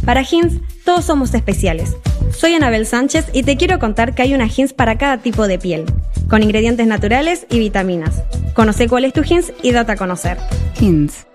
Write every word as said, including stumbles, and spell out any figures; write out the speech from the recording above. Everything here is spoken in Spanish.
Para Hinds, todos somos especiales. Soy Anabel Sánchez y te quiero contar que hay una Hinds para cada tipo de piel, con ingredientes naturales y vitaminas. Conoce cuál es tu Hinds y date a conocer. Hinds.